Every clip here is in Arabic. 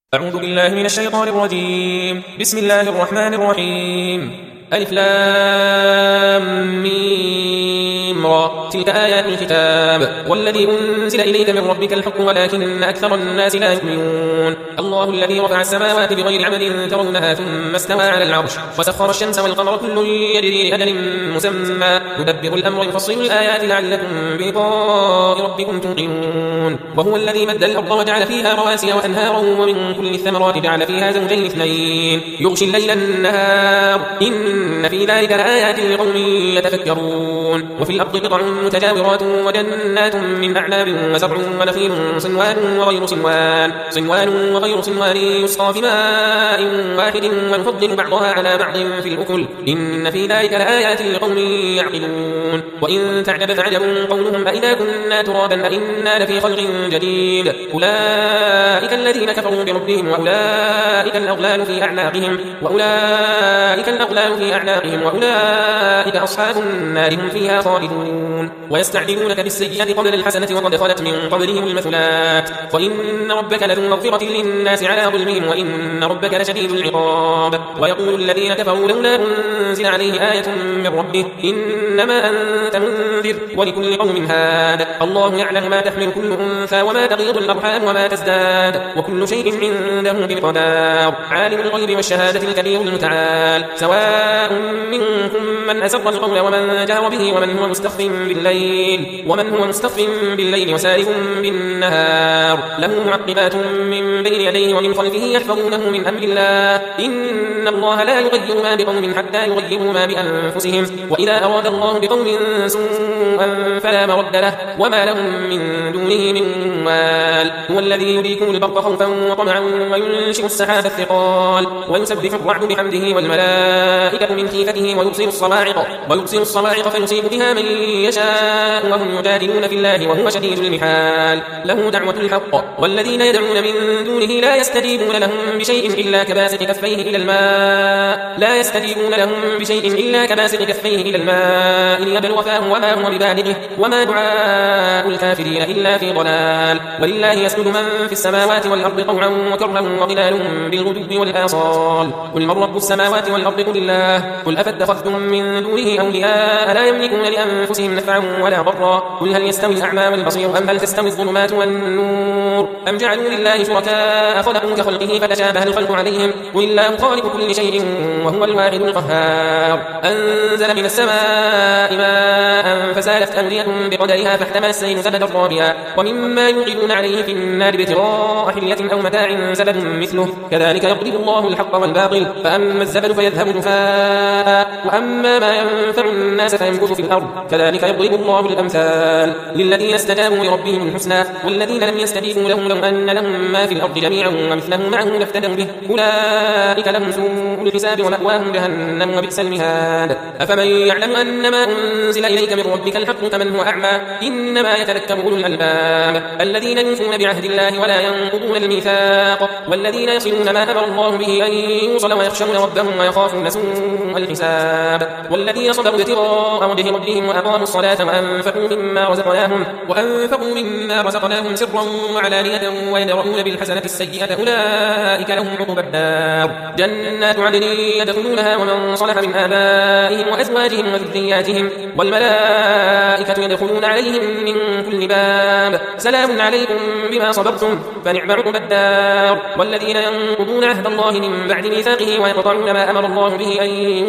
أعوذ بالله من الشيطان الرجيم. بسم الله الرحمن الرحيم. ألف لام ميم را. تلك آيات الكتاب والذي أنزل إليك من ربك الحق ولكن أكثر الناس لا يؤمنون. الله الذي رفع السماوات بغير عمد ترونها ثم استوى على العرش وسخر الشمس والقمر كل يجري لأجل مسمى يدبر الأمر يفصل الآيات لعلكم بلقاء ربكم توقنون. وهو الذي مد الأرض وجعل فيها رواسي وأنهارا ومن كل الثمرات جعل فيها زوجين اثنين يغشي الليل النهار إن في ذلك لآيات لقوم يتفكرون. وفي الأرض قطع متجاورات وجنات من أعناب وزرع ونخيل صنوان وغير صنوان يسقى بماء واحد ونفضل بعضها على بعض في الأكل إن في ذلك لآيات لقوم يعقلون. وإن تعجب فعجب قولهم أإذا كنا ترابا أإنا لفي خلق جديد أولئك الذين كفروا بربهم وأولئك الأغلال في أعناقهم وأولئك أصحاب النار هم فيها خالدون. ويستعجلونك بالسيئة قبل الحسنة وقد خلت من قبلهم المثلات وإن ربك لذو مغفرة للناس على ظلمهم وإن ربك لشديد العقاب. ويقول الذين كفروا لولا أنزل عليه آية من ربه إنما أنت منذر ولكل قوم هاد الله يعلم ما تحمل كل أنثى وما تغيض الأرحام وما تزداد وكل شيء عنده بمقدار. عالم الغيب والشهادة الكبير المتعال سواء منكم من أسر القول ومن جهر به ومن هو مستخف بالليل وسارب بالنهار له معقبات من بين يديه ومن خلفه يحفظونه من أمر الله إن الله لا يغير ما بقوم حتى يغيروا ما بأنفسهم وإذا أراد الله بقوم سوءا فلا مرد له وما لهم من دونه من وال. هو الذي يريكم البرق خوفا وطمعا وينشئ السحاب الثقال ويسبح الرعد بحمده والملائكة من خيفته ويبصر الصواعق فيصيب بها من يشاء وهم يجادلون في الله وهو شديد المحال. له دعوة الحق والذين يدعون من دونه لا يستجيبون لهم بشيء إلا كباسط كفيه إلى الماء ليبلغ فاه وما هو ببالغه وما دعاء الكافرين إلا في ضلال. ولله يسجد من في السماوات والأرض طوعا وكرها وظلالهم بالغدو والآصال. قل من رب السماوات والأرض قل الله قل أفاتخذتم من دونه أولياء لا يملكون لأنفسهم نفعا ولا ضرا قل هل يستوي الأعمى والبصير أم هل تستوي الظلمات والنور أم جعلوا لله شركاء خلقوا كخلقه فتشابه الخلق عليهم قل الله خالق كل شيء وهو الواحد القهار. أنزل من السماء ماء فسالت أودية بقدرها فاحتمل السيل زبدا رابيا ومما يوقدون عليه في النار ابتغاء حلية أو متاع زبد مثله كذلك يضرب الله الحق والباطل فأما الزبد فيذهب جفاء وأما ما ينفع الناس فيمكث في الأرض كذلك يضرب الله الأمثال للذين استجابوا لربهم الحسنى والذين لم يستجيبوا له لو أن لهم ما في الأرض جميعا ومثله معه لافتدوا به أولئك لهم سوء الحساب ومأواهم جهنم وبئس المهاد. أفمن يعلم أن ما أنزل إليك من ربك الحق كمن هو أعمى إنما يتذكر أولو الألباب الذين يوفون بعهد الله ولا ينقضون الميثاق والذين يصلون ما أمر الله به أن يوصل ويخشون ربهم ويخافون سوء الحساب والذين صبروا ابتغاء وجه ربهم وأقاموا الصلاة وأنفقوا مما رزقناهم سرا وعلانية ويدرؤون بالحسنة السيئة أولئك لهم عقبى الدار جنات عدن يدخلونها ومن صلح من آبائهم وأزواجهم وذرياتهم والملائكة يدخلون عليهم من كل باب سلام عليكم بما صبرتم فنعم عقبى الدار. والذين ينقضون عهد الله من بعد ميثاقه ويقطعون ما أمر الله به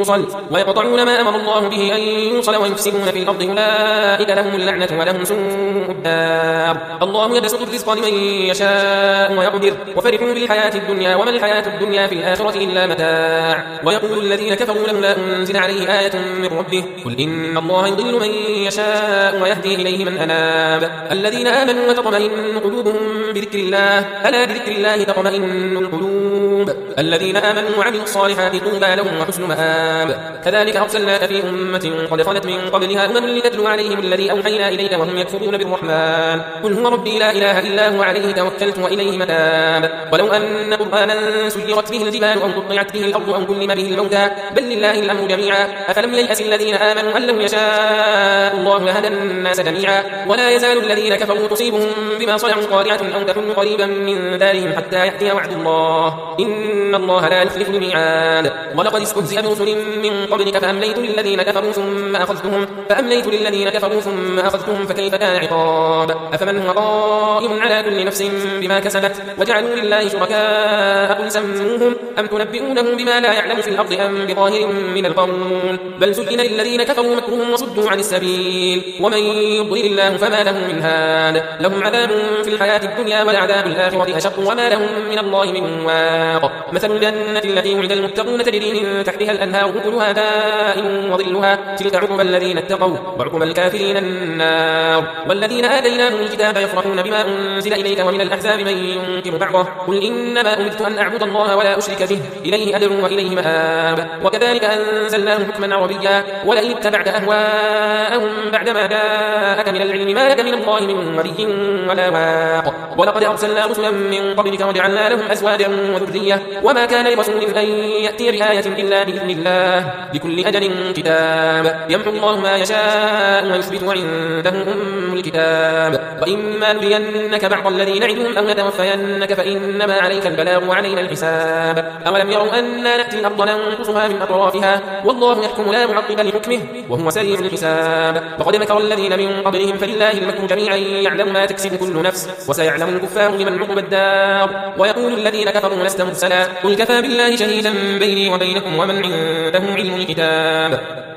أن يوصل ويفسدون في الأرض أولئك لهم اللعنة ولهم سوء الدار. الله يبسط الرزق لمن يشاء ويقدر وفرحوا بالحياة الدنيا وما الحياة الدنيا في الآخرة إلا متاع. ويقول الذين كفروا لولا أنزل عليه آية من ربه قل إن الله يضل من يشاء ويهدي إليه من أناب الذين آمنوا وتطمئن قلوبهم بذكر الله ألا بذكر الله تطمئن القلوب الذين آمنوا وعملوا الصالحات طوبى لهم وحسن مآب. كذلك أرسلناك في أمة قد خلت من قبلها أمم لتتلو عليهم الذي أوحينا إليك وهم يكفرون بالرحمن قل هو ربي لا إله إلا هو عليه توكلت وإليه متاب. ولو أن قرآنا سيرت به الجبال أو قطعت به الأرض أو كلم به الموتى بل لله الأمر جميعا أفلم ييأس الذين آمنوا أن لو يشاء الله لهدى الناس جميعا ولا يزال الذين كفروا تصيبهم بما صنعوا قارعة أو أو تكن قريبا من دارهم حتى يأتي وعد الله إن الله لا يخلف الميعاد ولقد استهزئ برسل من قبلك فأمليت للذين كفروا ثم أخذتهم فكيف كان عقاب أفمن هو قائم على كل نفس بما كسبت وجعلوا لله شركاء قل سموهم أم تنبئونه بما لا يعلم في الأرض أم بظاهر من القول بل زين للذين كفروا مكرهم وصدوا عن السبيل ومن يضلل الله فما له من هاد لهم عذاب في الحياة الدنيا ولعذاب الآخرة أشق وما لهم من الله من واق مثل الجنة التي وعد المتقون تجري من تحتها الأنهار أكلها دائم وظلها تلك عقبى الذين اتقوا وعقبى الكافرين النار والذين آتيناهم الكتاب يفرحون بما أنزل إليك ومن الأحزاب من ينكر بعضه قل إنما أمرت أن أعبد الله ولا أشرك به إليه أدعو وإليه مآب وكذلك أنزلناه حكما عربيا ولئن اتبعت أهواءهم بعدما جاءك من العلم ما لك من الله من ولي ولا واق ولقد أرسلنا رسلا من قبلك وجعلنا لهم أزواجا وذرية وما كان لرسول أن يأتي بآية إلا بإذن الله لكل أجل كتاب يمحو الله ما يشاء ويثبت وعنده أم الكتاب وإما نرينك بعض الذي نعدهم أو نتوفينك فإنما عليك البلاغ وعلينا الحساب أولم يروا أنا نأتي الأرض ننقصها من أطرافها والله يحكم لا معقب لحكمه وهو سريع الحساب وقد مكر الذين من قبلهم فلله المكر جميعا يعلم ما تكسب كل نفس وسيعلم الكفار لمن عقب الدار ويقول الذين كفروا لست مرسلا قل كفى بالله شهيدا بيني وبينكم ومن عنده علم الكتاب